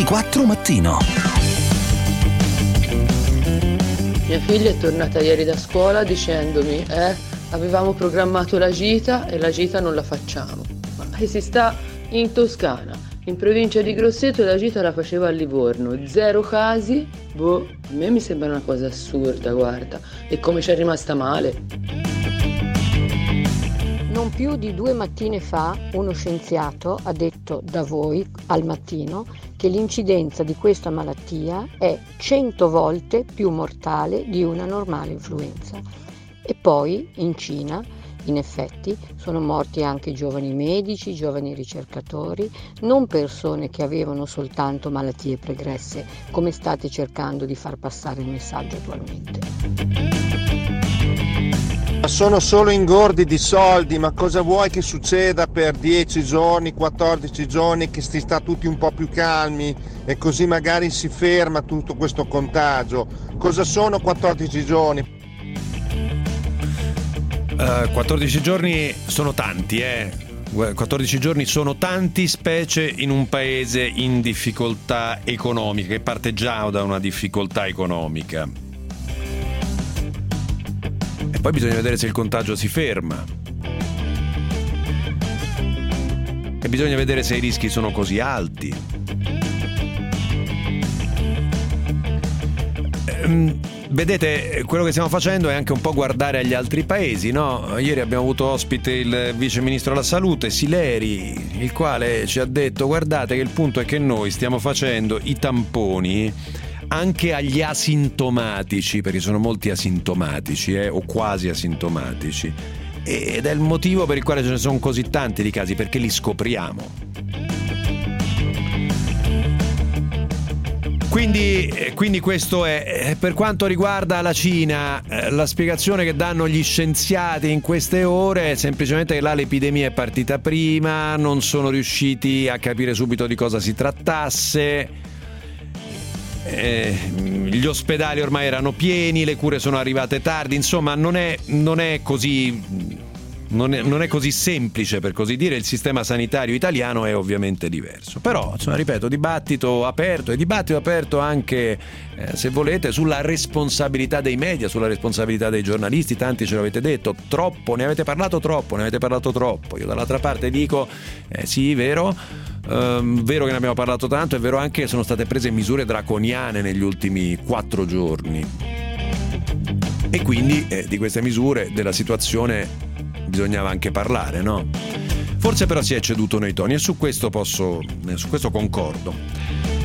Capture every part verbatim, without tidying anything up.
ventiquattro Mattino. Mia figlia è tornata ieri da scuola dicendomi eh, avevamo programmato la gita e la gita non la facciamo. Ma si sta in Toscana, in provincia di Grosseto, e la gita la faceva a Livorno. Zero casi? Boh, a me mi sembra una cosa assurda, guarda. E come ci è rimasta male. Non più di due mattine fa uno scienziato ha detto da voi al mattino che l'incidenza di questa malattia è cento volte più mortale di una normale influenza. E poi in Cina, in effetti, sono morti anche giovani medici, giovani ricercatori, non persone che avevano soltanto malattie pregresse, come state cercando di far passare il messaggio attualmente. Sono solo ingordi di soldi, ma cosa vuoi che succeda per dieci giorni, quattordici giorni, che si sta tutti un po' più calmi e così magari si ferma tutto questo contagio? Cosa sono quattordici giorni? Uh, quattordici giorni sono tanti, eh. quattordici giorni sono tanti, specie in un paese in difficoltà economica, che parte già da una difficoltà economica. E poi bisogna vedere se il contagio si ferma. E bisogna vedere se i rischi sono così alti. Ehm, vedete, quello che stiamo facendo è anche un po' guardare agli altri paesi, no? Ieri abbiamo avuto ospite il vice ministro della salute, Sileri, il quale ci ha detto: guardate che il punto è che noi stiamo facendo i tamponi anche agli asintomatici, perché sono molti asintomatici eh, o quasi asintomatici, ed è il motivo per il quale ce ne sono così tanti di casi, perché li scopriamo. Quindi, quindi questo è. Per quanto riguarda la Cina, la spiegazione che danno gli scienziati in queste ore è semplicemente che là l'epidemia è partita prima, non sono riusciti a capire subito di cosa si trattasse. Eh, gli ospedali ormai erano pieni, le cure sono arrivate tardi, insomma non è, non è così non è, non è così semplice, per così dire. Il sistema sanitario italiano è ovviamente diverso, però insomma, ripeto, dibattito aperto, e dibattito aperto anche eh, se volete sulla responsabilità dei media, sulla responsabilità dei giornalisti. Tanti ce l'avete detto, troppo, ne avete parlato troppo, ne avete parlato troppo. Io dall'altra parte dico eh, sì, vero. Um, vero che ne abbiamo parlato tanto, è vero anche che sono state prese misure draconiane negli ultimi quattro giorni, e quindi eh, di queste misure, della situazione bisognava anche parlare, no? Forse però si è ceduto nei toni, e su questo posso, eh, su questo concordo.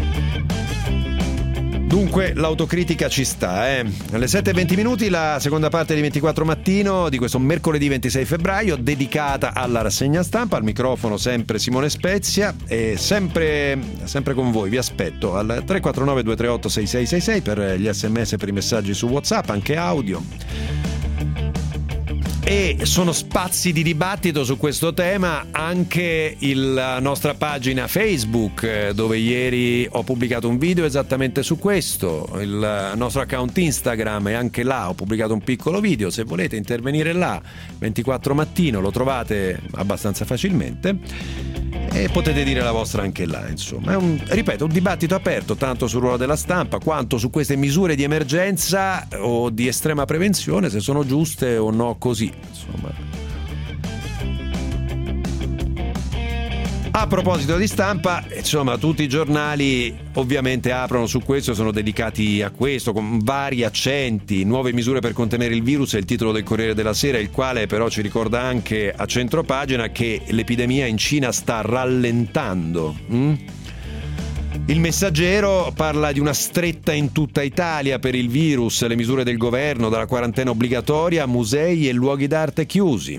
Dunque l'autocritica ci sta, eh. Alle sette e venti minuti la seconda parte di ventiquattro Mattino di questo mercoledì ventisei febbraio, dedicata alla rassegna stampa. Al microfono sempre Simone Spezia, e sempre, sempre con voi vi aspetto al tre quattro nove due tre otto sei sei sei sei per gli sms, per i messaggi su WhatsApp, anche audio. E sono spazi di dibattito su questo tema anche il, la nostra pagina Facebook, dove ieri ho pubblicato un video esattamente su questo, il nostro account Instagram, e anche là ho pubblicato un piccolo video. Se volete intervenire là, ventiquattro Mattino, lo trovate abbastanza facilmente e potete dire la vostra anche là. Insomma, è un, ripeto, un dibattito aperto tanto sul ruolo della stampa quanto su queste misure di emergenza o di estrema prevenzione, se sono giuste o no, così. Insomma, a proposito di stampa, insomma, tutti i giornali ovviamente aprono su questo, sono dedicati a questo con vari accenti. Nuove misure per contenere il virus è il titolo del Corriere della Sera, il quale però ci ricorda anche a centropagina che l'epidemia in Cina sta rallentando. Mm? Il Messaggero parla di una stretta in tutta Italia per il virus, le misure del governo, dalla quarantena obbligatoria a musei e luoghi d'arte chiusi.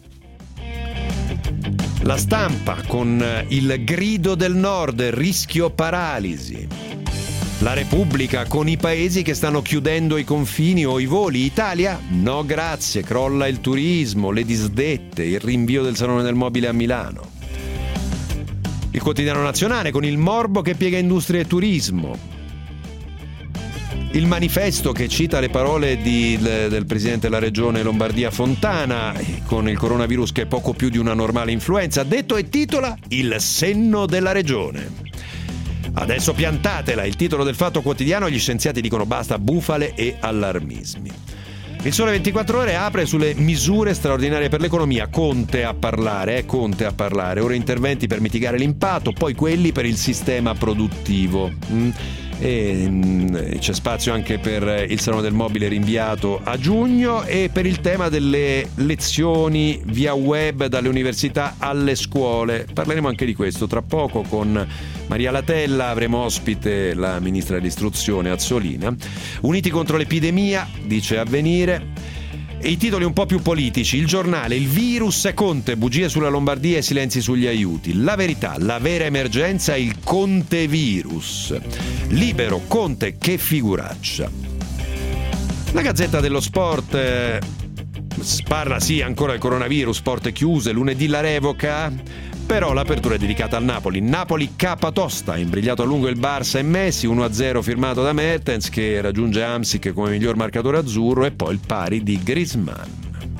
La Stampa con il grido del nord, rischio paralisi. La Repubblica con i paesi che stanno chiudendo i confini o i voli. Italia? No grazie, crolla il turismo, le disdette, il rinvio del Salone del Mobile a Milano. Il Quotidiano Nazionale con il morbo che piega industria e turismo. Il Manifesto che cita le parole di, del presidente della regione Lombardia Fontana, con il coronavirus che è poco più di una normale influenza, detto e titola il senno della regione. Adesso piantatela, il titolo del Fatto Quotidiano, gli scienziati dicono basta bufale e allarmismi. Il Sole ventiquattro Ore apre sulle misure straordinarie per l'economia. Conte a parlare, eh, Conte a parlare. Ora interventi per mitigare l'impatto, poi quelli per il sistema produttivo. Mm. E mh, c'è spazio anche per il Salone del Mobile rinviato a giugno e per il tema delle lezioni via web dalle università alle scuole. Parleremo anche di questo tra poco con Maria Latella, avremo ospite la ministra dell'istruzione Azzolina. Uniti contro l'epidemia, dice Avvenire. E i titoli un po' più politici. Il Giornale, il virus è Conte, bugie sulla Lombardia e silenzi sugli aiuti. La Verità, la vera emergenza è il Contevirus. Libero, Conte, che figuraccia. La Gazzetta dello Sport eh, parla sì ancora del coronavirus, porte chiuse, lunedì la revoca. Però l'apertura è dedicata al Napoli. Napoli capa tosta, imbrigliato a lungo il Barça e Messi, uno a zero firmato da Mertens che raggiunge Hamsik come miglior marcatore azzurro e poi il pari di Griezmann.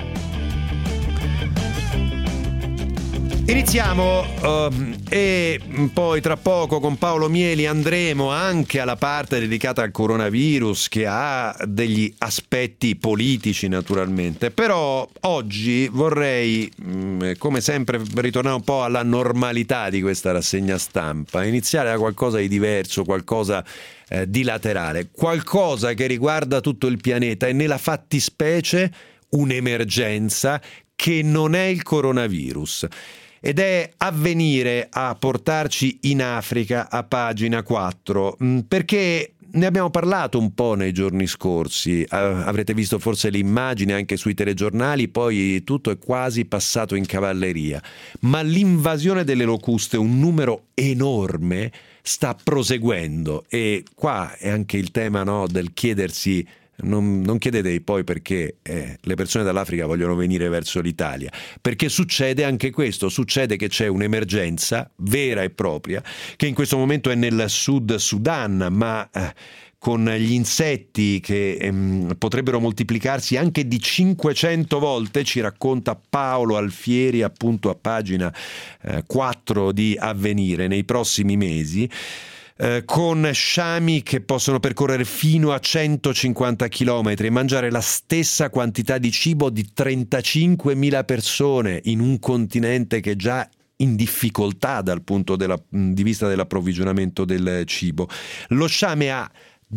Iniziamo uh, e poi tra poco con Paolo Mieli andremo anche alla parte dedicata al coronavirus che ha degli aspetti politici naturalmente, però oggi vorrei mh, come sempre ritornare un po' alla normalità di questa rassegna stampa, iniziare da qualcosa di diverso, qualcosa eh, di laterale, qualcosa che riguarda tutto il pianeta e nella fattispecie un'emergenza che non è il coronavirus. Ed è Avvenire a portarci in Africa a pagina quattro, perché ne abbiamo parlato un po' nei giorni scorsi, avrete visto forse le immagini anche sui telegiornali, poi tutto è quasi passato in cavalleria, ma l'invasione delle locuste, un numero enorme, sta proseguendo e qua è anche il tema, no, del chiedersi. Non, non chiedetevi poi perché eh, le persone dall'Africa vogliono venire verso l'Italia, perché succede anche questo, succede che c'è un'emergenza vera e propria che in questo momento è nel Sud Sudan, ma eh, con gli insetti che ehm, potrebbero moltiplicarsi anche di cinquecento volte, ci racconta Paolo Alfieri appunto a pagina eh, quattro di Avvenire, nei prossimi mesi. Eh, con sciami che possono percorrere fino a centocinquanta chilometri e mangiare la stessa quantità di cibo di trentacinquemila persone in un continente che è già in difficoltà dal punto della, di vista dell'approvvigionamento del cibo. Lo sciame ha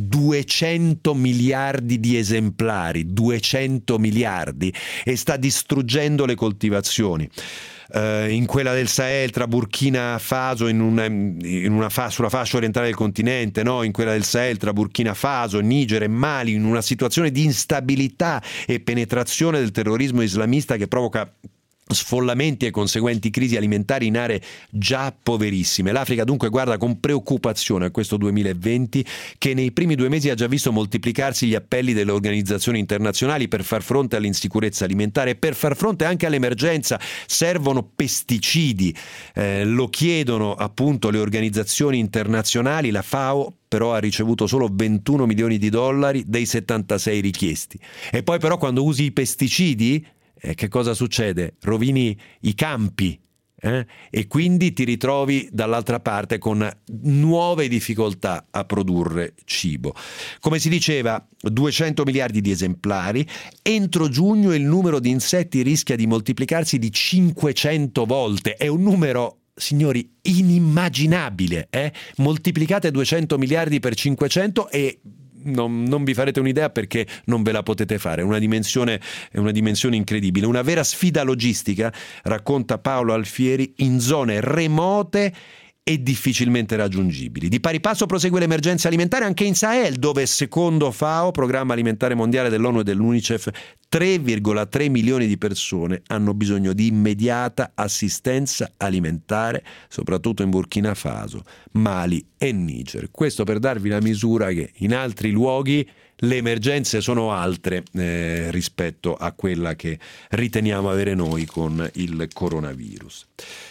duecento miliardi di esemplari, duecento miliardi, e sta distruggendo le coltivazioni. Uh, in quella del Sahel tra Burkina Faso in una, in una fa, sulla fascia orientale del continente, no? In quella del Sahel tra Burkina Faso, Niger e Mali, in una situazione di instabilità e penetrazione del terrorismo islamista che provoca sfollamenti e conseguenti crisi alimentari in aree già poverissime. L'Africa dunque guarda con preoccupazione a questo duemilaventi che nei primi due mesi ha già visto moltiplicarsi gli appelli delle organizzazioni internazionali per far fronte all'insicurezza alimentare e per far fronte anche all'emergenza. Servono pesticidi, eh, lo chiedono appunto le organizzazioni internazionali. La FAO però ha ricevuto solo ventuno milioni di dollari dei settantasei richiesti. E poi però quando usi i pesticidi Eh, che cosa succede? Rovini i campi eh? e quindi ti ritrovi dall'altra parte con nuove difficoltà a produrre cibo. Come si diceva, duecento miliardi di esemplari. Entro giugno il numero di insetti rischia di moltiplicarsi di cinquecento volte. È un numero, signori, inimmaginabile. Eh? Moltiplicate duecento miliardi per cinquecento e Non, non vi farete un'idea perché non ve la potete fare. È una dimensione, è una dimensione incredibile, una vera sfida logistica, racconta Paolo Alfieri, in zone remote e difficilmente raggiungibili. Di pari passo prosegue l'emergenza alimentare anche in Sahel, dove secondo FAO, Programma Alimentare Mondiale dell'ONU e dell'UNICEF, tre virgola tre milioni di persone hanno bisogno di immediata assistenza alimentare, soprattutto in Burkina Faso, Mali e Niger. Questo per darvi la misura che in altri luoghi le emergenze sono altre eh, rispetto a quella che riteniamo avere noi con il coronavirus.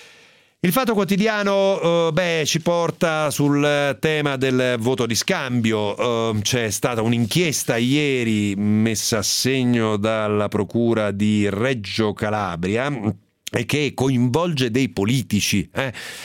Il Fatto Quotidiano uh, beh, ci porta sul tema del voto di scambio. Uh, c'è stata un'inchiesta ieri messa a segno dalla Procura di Reggio Calabria e che coinvolge dei politici. Eh.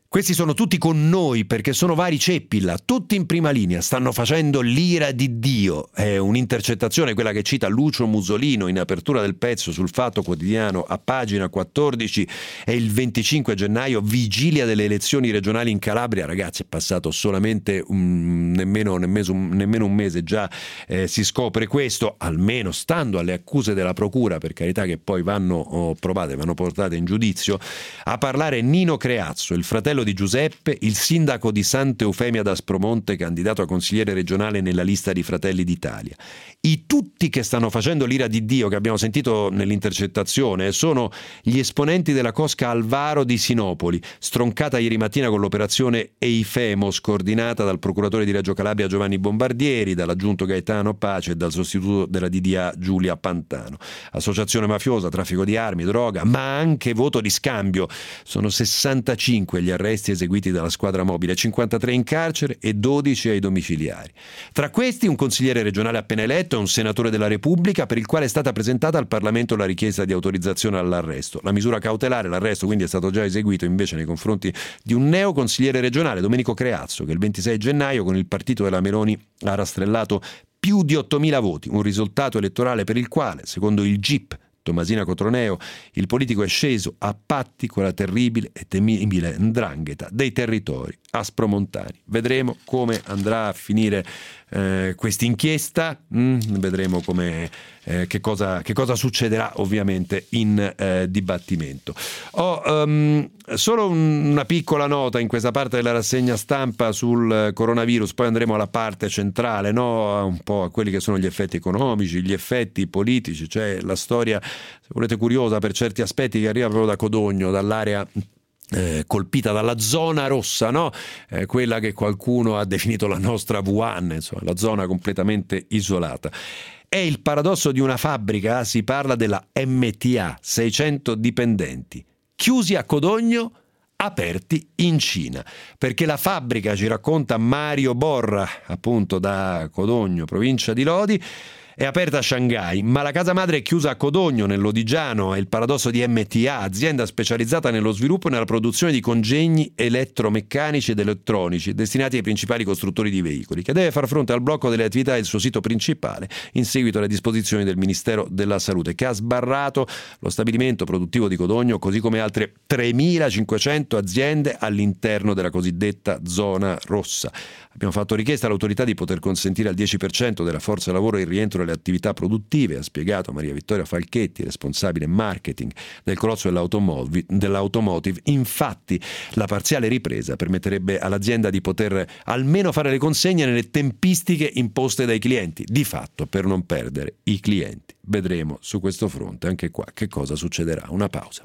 Questi sono tutti con noi perché sono vari ceppi là, tutti in prima linea, stanno facendo l'ira di Dio. È un'intercettazione quella che cita Lucio Musolino in apertura del pezzo sul Fatto Quotidiano a pagina quattordici. È il venticinque gennaio, vigilia delle elezioni regionali in Calabria. Ragazzi, è passato solamente un, nemmeno, nemmeno, nemmeno un mese, già eh, si scopre questo, almeno stando alle accuse della procura, per carità, che poi vanno oh, provate, vanno portate in giudizio. A parlare Nino Creazzo, il fratello di Giuseppe, il sindaco di Santa Eufemia d'Aspromonte, candidato a consigliere regionale nella lista di Fratelli d'Italia. I tutti che stanno facendo l'ira di Dio, che abbiamo sentito nell'intercettazione, sono gli esponenti della cosca Alvaro di Sinopoli, stroncata ieri mattina con l'operazione Eifemos, coordinata dal procuratore di Reggio Calabria Giovanni Bombardieri, dall'aggiunto Gaetano Pace e dal sostituto della D D A Giulia Pantano. Associazione mafiosa, traffico di armi, droga, ma anche voto di scambio. Sono sessantacinque gli arresti eseguiti dalla squadra mobile, cinquantatré in carcere e dodici ai domiciliari. Tra questi un consigliere regionale appena eletto e un senatore della Repubblica, per il quale è stata presentata al Parlamento la richiesta di autorizzazione all'arresto. La misura cautelare, l'arresto quindi è stato già eseguito invece nei confronti di un neo consigliere regionale, Domenico Creazzo, che il ventisei gennaio con il partito della Meloni ha rastrellato più di ottomila voti, un risultato elettorale per il quale, secondo il G I P Tomasina Cotroneo, il politico è sceso a patti con la terribile e temibile 'ndrangheta dei territori aspromontani. Vedremo come andrà a finire eh, questa inchiesta, mm, vedremo come, eh, che, cosa, che cosa succederà ovviamente in eh, dibattimento. Ho um, solo un, una piccola nota in questa parte della rassegna stampa sul coronavirus, poi andremo alla parte centrale, no? Un po' a quelli che sono gli effetti economici, gli effetti politici, cioè la storia, se volete, curiosa per certi aspetti, che arriva proprio da Codogno, dall'area Eh, colpita dalla zona rossa, no? Eh, quella che qualcuno ha definito la nostra Wuhan, insomma, la zona completamente isolata. È il paradosso di una fabbrica, si parla della M T A, seicento dipendenti, chiusi a Codogno, aperti in Cina, perché la fabbrica, ci racconta Mario Borra, appunto da Codogno, provincia di Lodi, è aperta a Shanghai, ma la casa madre è chiusa a Codogno, nell'Odigiano. È il paradosso di M T A, azienda specializzata nello sviluppo e nella produzione di congegni elettromeccanici ed elettronici destinati ai principali costruttori di veicoli, che deve far fronte al blocco delle attività del suo sito principale in seguito alle disposizioni del Ministero della Salute, che ha sbarrato lo stabilimento produttivo di Codogno, così come altre tremilacinquecento aziende all'interno della cosiddetta zona rossa. Abbiamo fatto richiesta all'autorità di poter consentire al dieci per cento della forza lavoro il rientro alle attività produttive, ha spiegato Maria Vittoria Falchetti, responsabile marketing del colosso dell'automotive. dell'automotive. Infatti la parziale ripresa permetterebbe all'azienda di poter almeno fare le consegne nelle tempistiche imposte dai clienti, di fatto per non perdere i clienti. Vedremo su questo fronte anche qua che cosa succederà. Una pausa.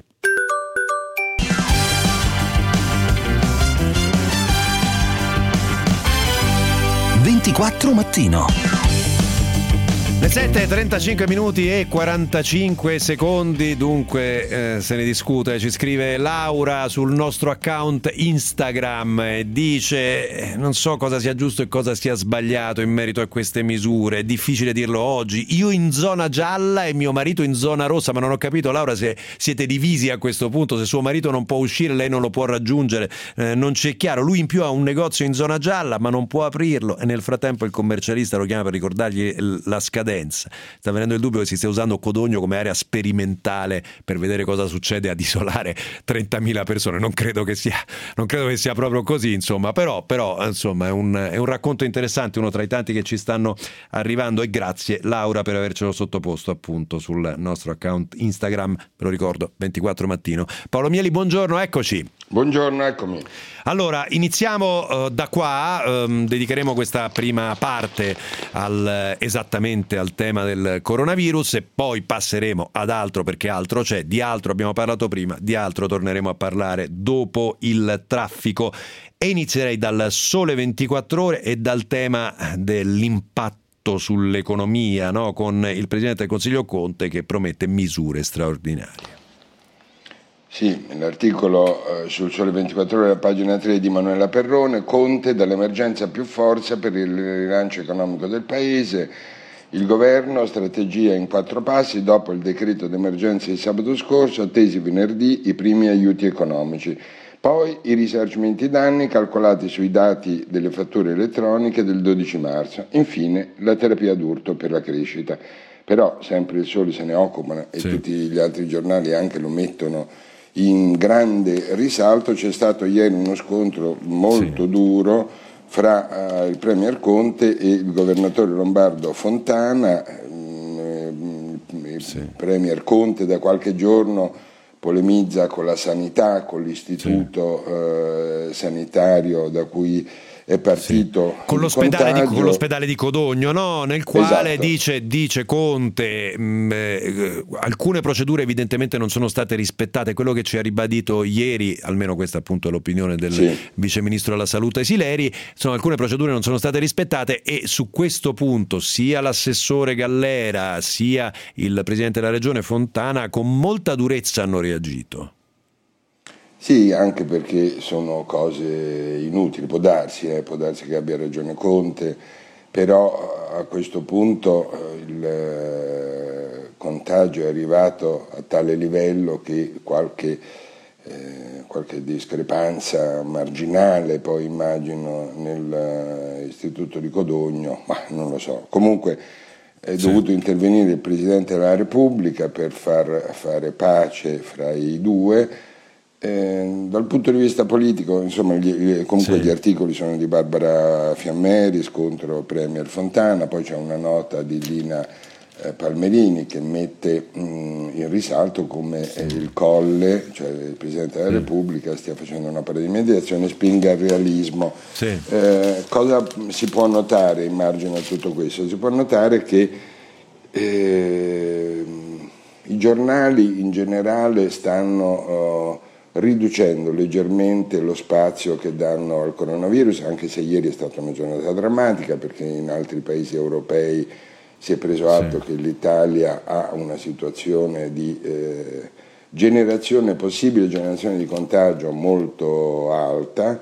ventiquattro mattino. Le sette e trentacinque minuti e quarantacinque secondi, dunque eh, se ne discute. Ci scrive Laura sul nostro account Instagram e dice eh, non so cosa sia giusto e cosa sia sbagliato in merito a queste misure, è difficile dirlo oggi, io in zona gialla e mio marito in zona rossa, ma non ho capito, Laura, se siete divisi a questo punto, se suo marito non può uscire, lei non lo può raggiungere, eh, non ci è chiaro. Lui in più ha un negozio in zona gialla ma non può aprirlo e nel frattempo il commercialista lo chiama per ricordargli la scadenza. Sta venendo il dubbio che si stia usando Codogno come area sperimentale per vedere cosa succede ad isolare trentamila persone. Non credo che sia, non credo che sia proprio così, insomma, però, però insomma è un, è un racconto interessante, uno tra i tanti che ci stanno arrivando, e grazie Laura per avercelo sottoposto appunto sul nostro account Instagram, ve lo ricordo, ventiquattro mattino. Paolo Mieli, buongiorno, eccoci. Buongiorno, eccomi. Allora, iniziamo uh, da qua, um, dedicheremo questa prima parte al, esattamente al tema del coronavirus e poi passeremo ad altro, perché altro c'è, di altro abbiamo parlato prima, di altro torneremo a parlare dopo il traffico. E inizierei dal Sole ventiquattro Ore e dal tema dell'impatto sull'economia, no? Con il Presidente del Consiglio Conte che promette misure straordinarie. Sì, l'articolo eh, sul Sole ventiquattro Ore, pagina tre di Manuela Perrone, Conte dall'emergenza più forza per il rilancio economico del Paese, il governo, strategia in quattro passi, dopo il decreto d'emergenza di sabato scorso, attesi venerdì i primi aiuti economici. Poi i risarcimenti danni calcolati sui dati delle fatture elettroniche del dodici marzo. Infine la terapia d'urto per la crescita. Però sempre il Sole se ne occupa e sì. Tutti gli altri giornali anche lo mettono in grande risalto. C'è stato ieri uno scontro molto sì. duro fra uh, il Premier Conte e il governatore lombardo Fontana. Mm, il sì. Premier Conte da qualche giorno polemizza con la sanità, con l'istituto sì. eh, sanitario da cui è partito sì. con, l'ospedale di, con l'ospedale di Codogno, no? Nel quale esatto. dice, dice Conte mh, eh, alcune procedure evidentemente non sono state rispettate. Quello che ci ha ribadito ieri, almeno questa appunto è l'opinione del sì. vice ministro della salute Sileri, sono alcune procedure non sono state rispettate, e su questo punto sia l'assessore Gallera sia il presidente della regione Fontana con molta durezza hanno reagito. Sì, anche perché sono cose inutili, può darsi, eh, può darsi che abbia ragione Conte, però a questo punto eh, il eh, contagio è arrivato a tale livello che qualche, eh, qualche discrepanza marginale, poi immagino nell'istituto di Codogno, ma non lo so. Comunque è sì. dovuto intervenire il Presidente della Repubblica per far fare pace fra i due. Eh, dal punto di vista politico, insomma, gli, comunque sì. gli articoli sono di Barbara Fiammeris contro Premier Fontana, poi c'è una nota di Lina eh, Palmerini che mette mh, in risalto come eh, il Colle, cioè il Presidente della sì. Repubblica, stia facendo un'opera di mediazione, spinga al realismo. Sì. Eh, cosa si può notare in margine a tutto questo? Si può notare che eh, i giornali in generale stanno... Uh, riducendo leggermente lo spazio che danno al coronavirus, anche se ieri è stata una giornata drammatica perché in altri paesi europei si è preso atto sì. che l'Italia ha una situazione di eh, generazione possibile, generazione di contagio molto alta,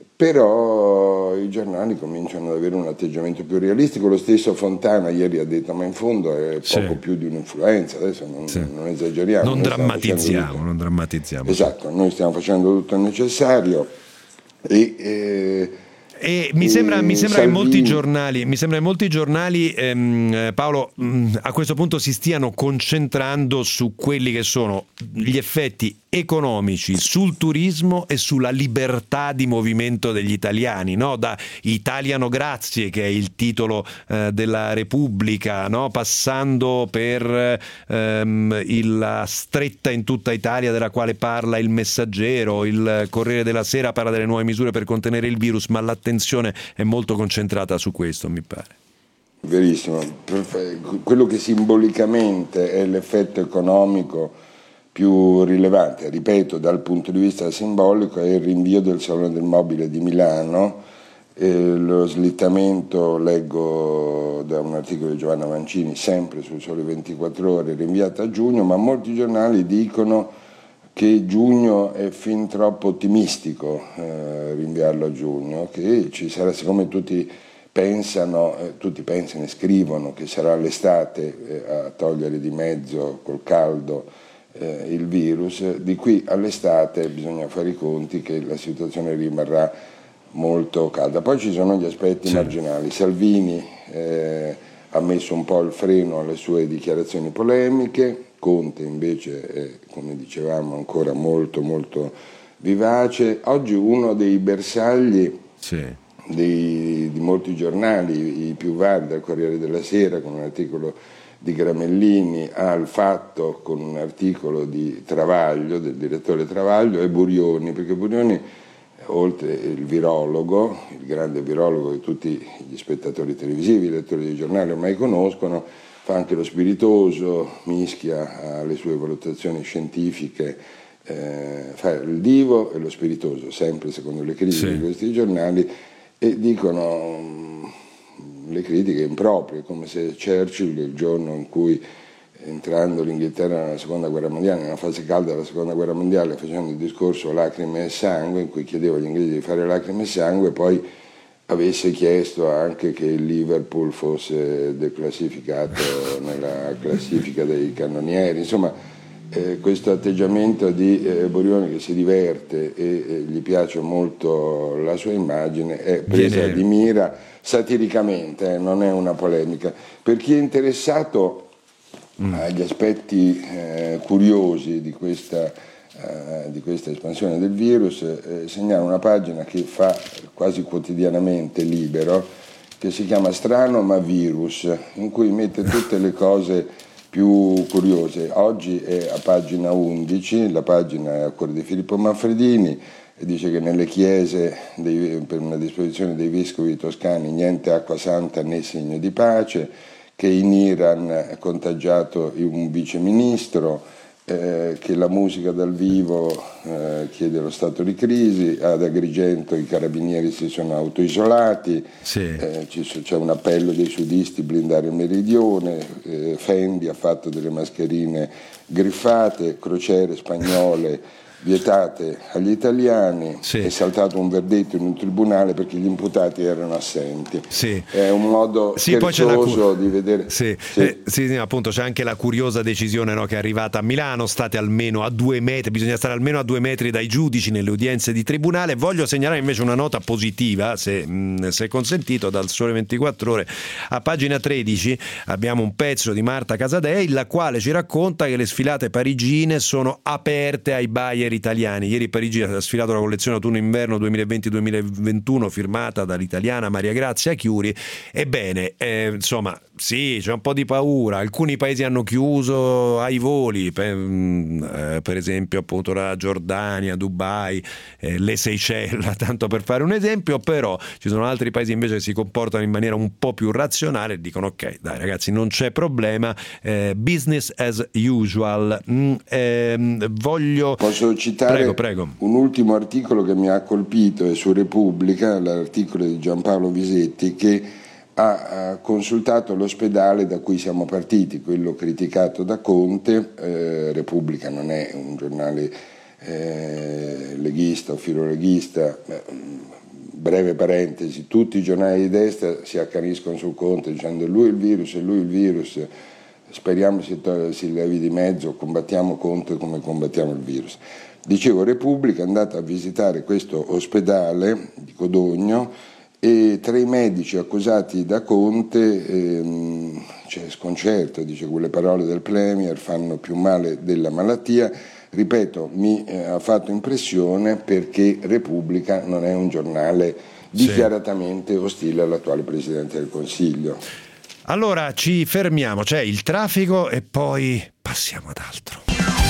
però i giornali cominciano ad avere un atteggiamento più realistico. Lo stesso Fontana ieri ha detto ma in fondo è poco sì. più di un'influenza, adesso non, sì. non esageriamo, non drammatizziamo, non drammatizziamo esatto, noi stiamo facendo tutto il necessario e eh, E mi sembra, mi sembra che molti giornali, mi sembra che molti giornali ehm, Paolo, mh, a questo punto si stiano concentrando su quelli che sono gli effetti economici sul turismo e sulla libertà di movimento degli italiani, no? Da Italiano Grazie, che è il titolo eh, della Repubblica, no? Passando per ehm, il, la stretta in tutta Italia della quale parla il Messaggero, il Corriere della Sera parla delle nuove misure per contenere il virus, ma l'attenzione è molto concentrata su questo, mi pare. Verissimo, quello che simbolicamente è l'effetto economico più rilevante, ripeto, dal punto di vista simbolico, è il rinvio del Salone del Mobile di Milano, eh, lo slittamento, leggo da un articolo di Giovanna Mancini, sempre sul Sole ventiquattro Ore, rinviato a giugno, ma molti giornali dicono che giugno è fin troppo ottimistico eh, rinviarlo a giugno, che ci sarà, siccome tutti pensano, eh, tutti pensano e scrivono che sarà l'estate eh, a togliere di mezzo col caldo Eh, il virus, di qui all'estate bisogna fare i conti che la situazione rimarrà molto calda. Poi ci sono gli aspetti sì. marginali. Salvini eh, ha messo un po' il freno alle sue dichiarazioni polemiche, Conte invece è, come dicevamo, ancora molto molto vivace. Oggi uno dei bersagli sì. dei, di molti giornali, i più vari, dal Corriere della Sera con un articolo di Gramellini al Fatto con un articolo di Travaglio, del direttore Travaglio, e Burioni, perché Burioni, oltre il virologo, il grande virologo che tutti gli spettatori televisivi, i lettori dei giornali ormai conoscono, fa anche lo spiritoso, mischia alle sue valutazioni scientifiche, eh, fa il divo e lo spiritoso, sempre secondo le critiche sì. di questi giornali, e dicono le critiche improprie, come se Churchill, il giorno in cui, entrando l'Inghilterra nella seconda guerra mondiale, nella fase calda della seconda guerra mondiale, facendo il discorso lacrime e sangue, in cui chiedeva agli inglesi di fare lacrime e sangue, poi avesse chiesto anche che il Liverpool fosse declassificato nella classifica dei cannonieri. Insomma, eh, questo atteggiamento di eh, Borione che si diverte e eh, gli piace molto la sua immagine è presa Viene... di mira satiricamente, eh, non è una polemica. Per chi è interessato mm. agli aspetti eh, curiosi di questa, eh, di questa espansione del virus, eh, segnalo una pagina che fa quasi quotidianamente Libero, che si chiama Strano ma Virus, in cui mette tutte le cose più curiose. Oggi è a pagina undici, la pagina è a cura di Filippo Manfredini, e dice che nelle chiese dei, per una disposizione dei vescovi toscani niente acqua santa né segno di pace, che in Iran è contagiato un viceministro, eh, che la musica dal vivo eh, chiede lo stato di crisi, ad Agrigento i carabinieri si sono autoisolati, sì. eh, c'è un appello dei sudisti blindare il meridione, eh, Fendi ha fatto delle mascherine griffate, crociere spagnole vietate agli italiani, sì. È saltato un verdetto in un tribunale perché gli imputati erano assenti. Sì. È un modo sì, scherzoso cu- di vedere. Sì. Sì. Eh, sì, sì, appunto c'è anche la curiosa decisione, no, che è arrivata a Milano, state almeno a due metri, bisogna stare almeno a due metri dai giudici nelle udienze di tribunale. Voglio segnalare invece una nota positiva, se, mh, se consentito, dal Sole ventiquattro Ore. A pagina tredici abbiamo un pezzo di Marta Casadei, la quale ci racconta che le sfilate parigine sono aperte ai buyer italiani. Ieri Parigi ha sfilato la collezione autunno-inverno duemilaventi duemilaventuno firmata dall'italiana Maria Grazia Chiuri. Ebbene, eh, insomma, sì, c'è un po' di paura. Alcuni paesi hanno chiuso ai voli, per, eh, per esempio appunto la Giordania, Dubai, eh, le Seychelles, tanto per fare un esempio, però ci sono altri paesi invece che si comportano in maniera un po' più razionale e dicono ok, dai ragazzi, non c'è problema, eh, business as usual. Mm, ehm, voglio... Posso citare prego, prego. un ultimo articolo che mi ha colpito, è su Repubblica, l'articolo di Giampaolo Visetti, che ha, ha consultato l'ospedale da cui siamo partiti, quello criticato da Conte. eh, Repubblica non è un giornale eh, leghista o filoleghista, eh, breve parentesi, tutti i giornali di destra si accaniscono su Conte dicendo lui il virus e lui il virus, speriamo si, to- si levi di mezzo, combattiamo Conte come combattiamo il virus. Dicevo, Repubblica è andata a visitare questo ospedale di Codogno e tra i medici accusati da Conte ehm, c'è sconcerto, dice quelle parole del Premier fanno più male della malattia. Ripeto, mi eh, ha fatto impressione perché Repubblica non è un giornale dichiaratamente ostile all'attuale Presidente del Consiglio. Allora ci fermiamo, c'è il traffico e poi passiamo ad altro.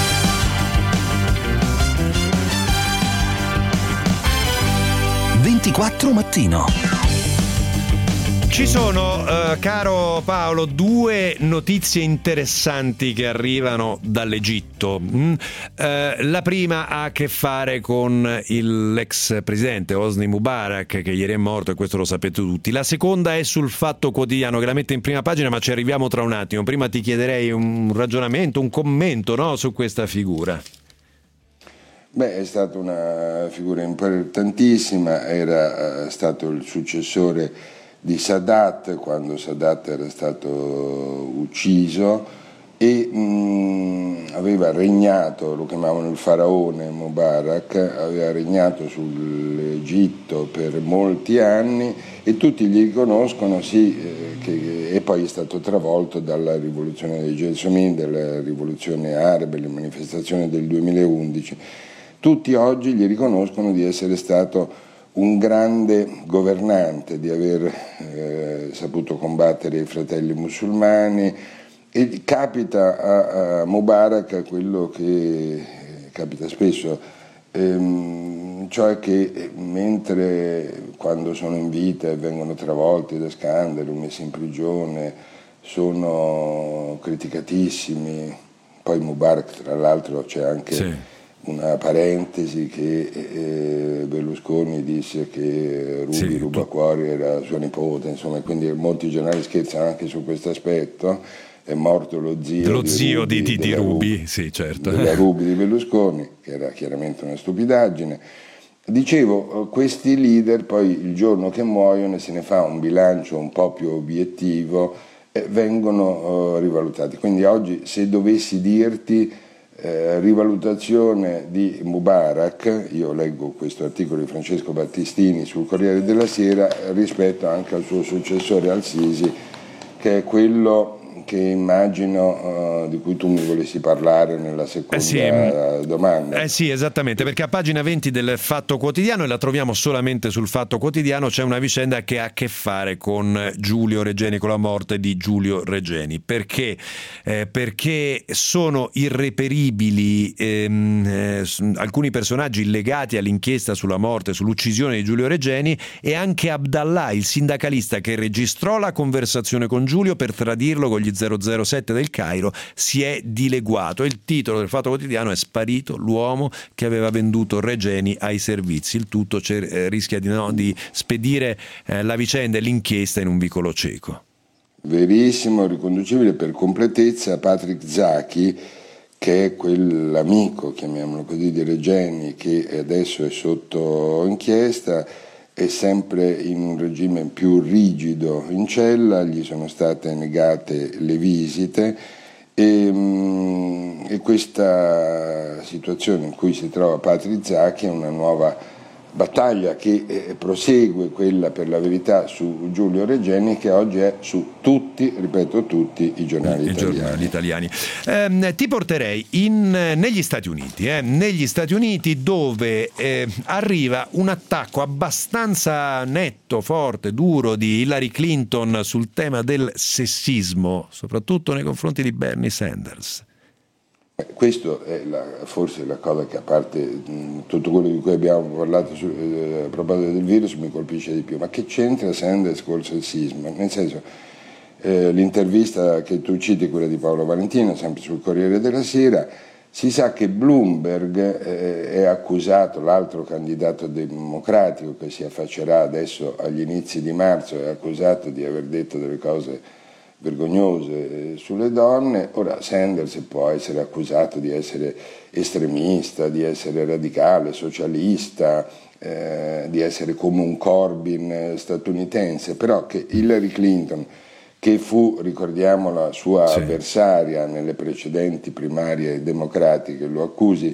ventiquattro mattino. Ci sono, eh, caro Paolo, due notizie interessanti che arrivano dall'Egitto. Mm. Eh, la prima ha a che fare con il, l'ex presidente Hosni Mubarak, che ieri è morto, e questo lo sapete tutti. La seconda è sul Fatto Quotidiano, che la mette in prima pagina, ma ci arriviamo tra un attimo. Prima ti chiederei un ragionamento, un commento, no, su questa figura. Beh, è stata una figura importantissima, era eh, stato il successore di Sadat quando Sadat era stato ucciso e mh, aveva regnato, lo chiamavano il faraone Mubarak, aveva regnato sull'Egitto per molti anni e tutti gli riconoscono sì, eh, che, e poi è stato travolto dalla rivoluzione dei Gelsomini, dalla rivoluzione arabe, le manifestazioni del duemilaundici. Tutti oggi gli riconoscono di essere stato un grande governante, di aver eh, saputo combattere i fratelli musulmani, e capita a, a Mubarak quello che capita spesso, ehm, cioè che mentre quando sono in vita e vengono travolti da scandali, messi in prigione, sono criticatissimi. Poi Mubarak, tra l'altro, c'è anche sì. una parentesi che eh, Berlusconi disse che Rubi sì, Rubacuori era suo nipote, insomma, quindi molti giornali scherzano anche su questo aspetto. È morto lo zio, lo di, zio Rubi, di, di, di Rubi, Rubi, sì, certo. della Rubi di Berlusconi, che era chiaramente una stupidaggine. Dicevo, questi leader poi il giorno che muoiono se ne fa un bilancio un po' più obiettivo, eh, vengono uh, rivalutati. Quindi oggi, se dovessi dirti eh, rivalutazione di Mubarak, io leggo questo articolo di Francesco Battistini sul Corriere della Sera, rispetto anche al suo successore Al-Sisi, che è quello che immagino uh, di cui tu mi volessi parlare nella seconda eh sì, domanda. Eh sì, esattamente, perché a pagina venti del Fatto Quotidiano, e la troviamo solamente sul Fatto Quotidiano, c'è una vicenda che ha a che fare con Giulio Regeni, con la morte di Giulio Regeni. Perché? Eh, perché sono irreperibili ehm, eh, alcuni personaggi legati all'inchiesta sulla morte, sull'uccisione di Giulio Regeni, e anche Abdallah, il sindacalista che registrò la conversazione con Giulio per tradirlo con gli zero zero sette del Cairo, si è dileguato. Il titolo del Fatto Quotidiano è "Sparito l'uomo che aveva venduto Regeni ai servizi". Il tutto eh, rischia di, no, di spedire eh, la vicenda e l'inchiesta in un vicolo cieco. Verissimo, riconducibile per completezza a Patrick Zaki, che è quell'amico, chiamiamolo così, di Regeni, che adesso è sotto inchiesta. È sempre in un regime più rigido in cella, gli sono state negate le visite e, e questa situazione in cui si trova Patrick Zaki è una nuova battaglia che eh, prosegue, quella per la verità su Giulio Regeni, che oggi è su tutti, ripeto tutti, i giornali I italiani. Giornali italiani. Eh, ti porterei in, negli Stati Uniti, eh, negli Stati Uniti dove eh, arriva un attacco abbastanza netto, forte, duro di Hillary Clinton sul tema del sessismo, soprattutto nei confronti di Bernie Sanders. Questo è la, forse la cosa che, a parte mh, tutto quello di cui abbiamo parlato su, eh, a proposito del virus, mi colpisce di più. Ma che c'entra Sanders col sessismo? Nel senso, eh, l'intervista che tu citi, quella di Paolo Valentino, sempre sul Corriere della Sera, si sa che Bloomberg eh, è accusato, l'altro candidato democratico che si affaccerà adesso agli inizi di marzo, è accusato di aver detto delle cose vergognose sulle donne. Ora Sanders può essere accusato di essere estremista, di essere radicale, socialista, eh, di essere come un Corbyn statunitense, però che Hillary Clinton, che fu, ricordiamo, la sua sì. avversaria nelle precedenti primarie democratiche, lo accusi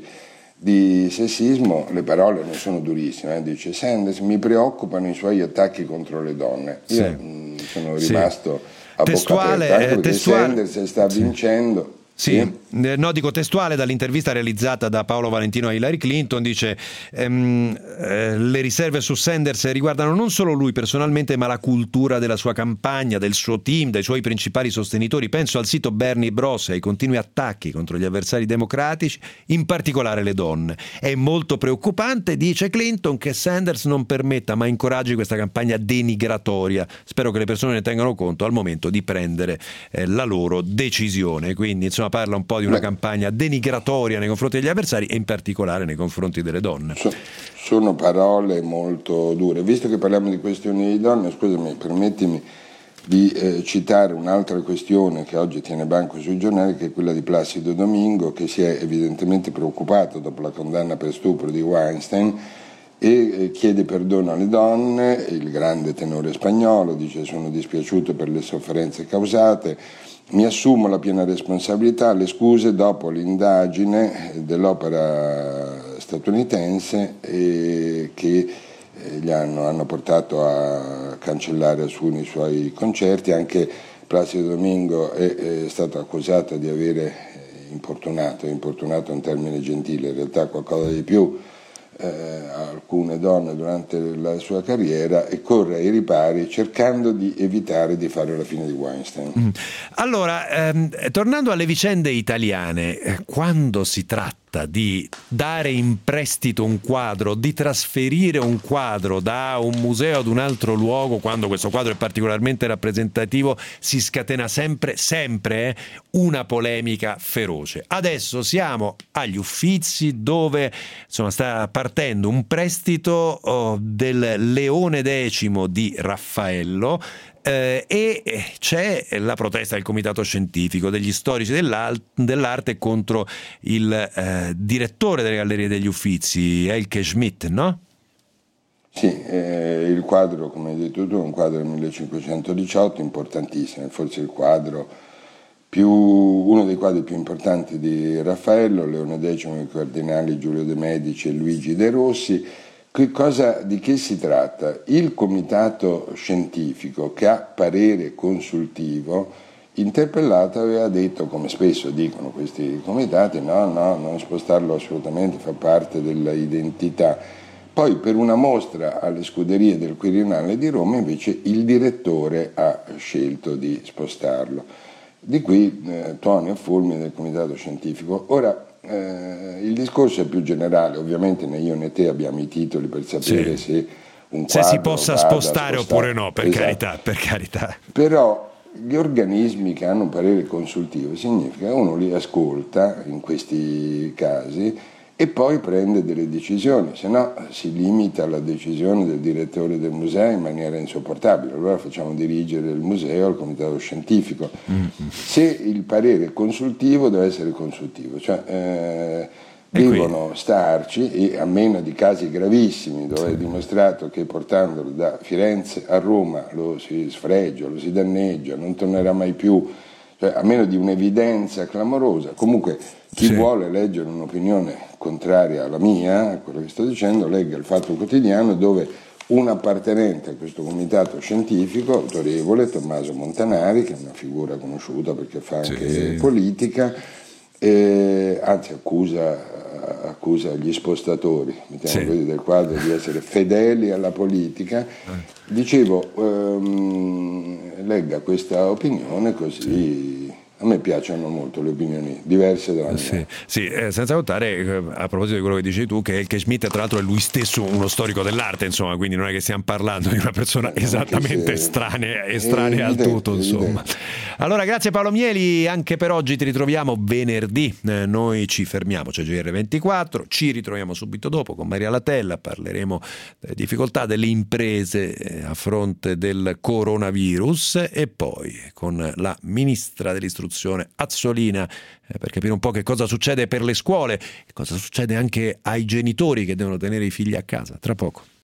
di sessismo, le parole ne sono durissime, eh? Dice Sanders: mi preoccupano i suoi attacchi contro le donne. Io sì. mh, sono rimasto sì. a testuale, bocca aperta, anche perché testuale. Sanders sta sì. vincendo. Sì, sì, no, dico testuale dall'intervista realizzata da Paolo Valentino a Hillary Clinton, dice ehm, eh, le riserve su Sanders riguardano non solo lui personalmente, ma la cultura della sua campagna, del suo team, dei suoi principali sostenitori. Penso al sito Bernie Bros e ai continui attacchi contro gli avversari democratici, in particolare le donne. È molto preoccupante, dice Clinton, che Sanders non permetta ma incoraggi questa campagna denigratoria. Spero che le persone ne tengano conto al momento di prendere eh, la loro decisione. Quindi insomma parla un po' di una Beh. campagna denigratoria nei confronti degli avversari e in particolare nei confronti delle donne. So, sono parole molto dure. Visto che parliamo di questioni di donne, scusami, permettimi di eh, citare un'altra questione che oggi tiene banco sui giornali, che è quella di Placido Domingo, che si è evidentemente preoccupato dopo la condanna per stupro di Weinstein e eh, chiede perdono alle donne. Il grande tenore spagnolo dice: sono dispiaciuto per le sofferenze causate, mi assumo la piena responsabilità, le scuse dopo l'indagine dell'opera statunitense eh, che eh, gli hanno, hanno portato a cancellare alcuni suoi concerti. Anche Placido Domingo è, è stato accusato di avere importunato, importunato è un termine gentile, in realtà qualcosa di più, Eh, alcune donne durante la sua carriera, e corre ai ripari cercando di evitare di fare la fine di Weinstein. Mm. Allora, ehm, tornando alle vicende italiane, eh, quando si tratta di dare in prestito un quadro, di trasferire un quadro da un museo ad un altro luogo, quando questo quadro è particolarmente rappresentativo, si scatena sempre, sempre eh, una polemica feroce. Adesso siamo agli Uffizi, dove insomma sta partendo un prestito oh, del Leone Decimo di Raffaello, Eh, e c'è la protesta del comitato scientifico, degli storici dell'arte contro il eh, direttore delle Gallerie degli Uffizi, Elke Schmidt, no? Sì, eh, il quadro, come hai detto tu, è un quadro del millecinquecentodiciotto importantissimo, forse il quadro più, uno dei quadri più importanti di Raffaello, Leone X, i cardinali Giulio De Medici e Luigi De Rossi. Che cosa, di che si tratta? Il comitato scientifico, che ha parere consultivo, interpellato aveva detto, come spesso dicono questi comitati, no, no, non spostarlo assolutamente, fa parte dell'identità. Poi per una mostra alle scuderie del Quirinale di Roma invece il direttore ha scelto di spostarlo. Di qui eh, Toni e Fulmine del comitato scientifico. Ora eh, il discorso è più generale, ovviamente né io né te abbiamo i titoli per sapere sì. se un se si possa spostare spostare. oppure no, per esatto. carità, per carità. Però gli organismi che hanno un parere consultivo significa che uno li ascolta in questi casi e poi prende delle decisioni, se no si limita alla decisione del direttore del museo in maniera insopportabile. Allora facciamo dirigere il museo al comitato scientifico. Mm-hmm. Se il parere consultivo deve essere consultivo, cioè eh, devono starci, e a meno di casi gravissimi dove sì. è dimostrato che portandolo da Firenze a Roma lo si sfregia, lo si danneggia, non tornerà mai più, cioè, a meno di un'evidenza clamorosa. Comunque chi sì. vuole leggere un'opinione contraria alla mia, a quello che sto dicendo, legga il Fatto Quotidiano, dove un appartenente a questo comitato scientifico autorevole, Tommaso Montanari, che è una figura conosciuta perché fa anche sì. politica, eh, anzi accusa accusa gli spostatori, mettiamo sì. così, del quadro, di essere fedeli alla politica. Dicevo, ehm, legga questa opinione così. Sì. A me piacciono molto le opinioni diverse dalla mia. Sì, sì eh, senza contare, eh, a proposito di quello che dicevi tu, che Elke Schmidt tra l'altro è lui stesso uno storico dell'arte, insomma, quindi non è che stiamo parlando di una persona eh, esattamente estranea, estranea al tutto, insomma. Allora, grazie Paolo Mieli, anche per oggi ti ritroviamo venerdì, eh, noi ci fermiamo, c'è G R ventiquattro, ci ritroviamo subito dopo con Maria Latella, parleremo delle difficoltà delle imprese eh, a fronte del coronavirus e poi con la ministra dell'istruzione Azzolina eh, per capire un po' che cosa succede per le scuole e cosa succede anche ai genitori che devono tenere i figli a casa. Tra poco.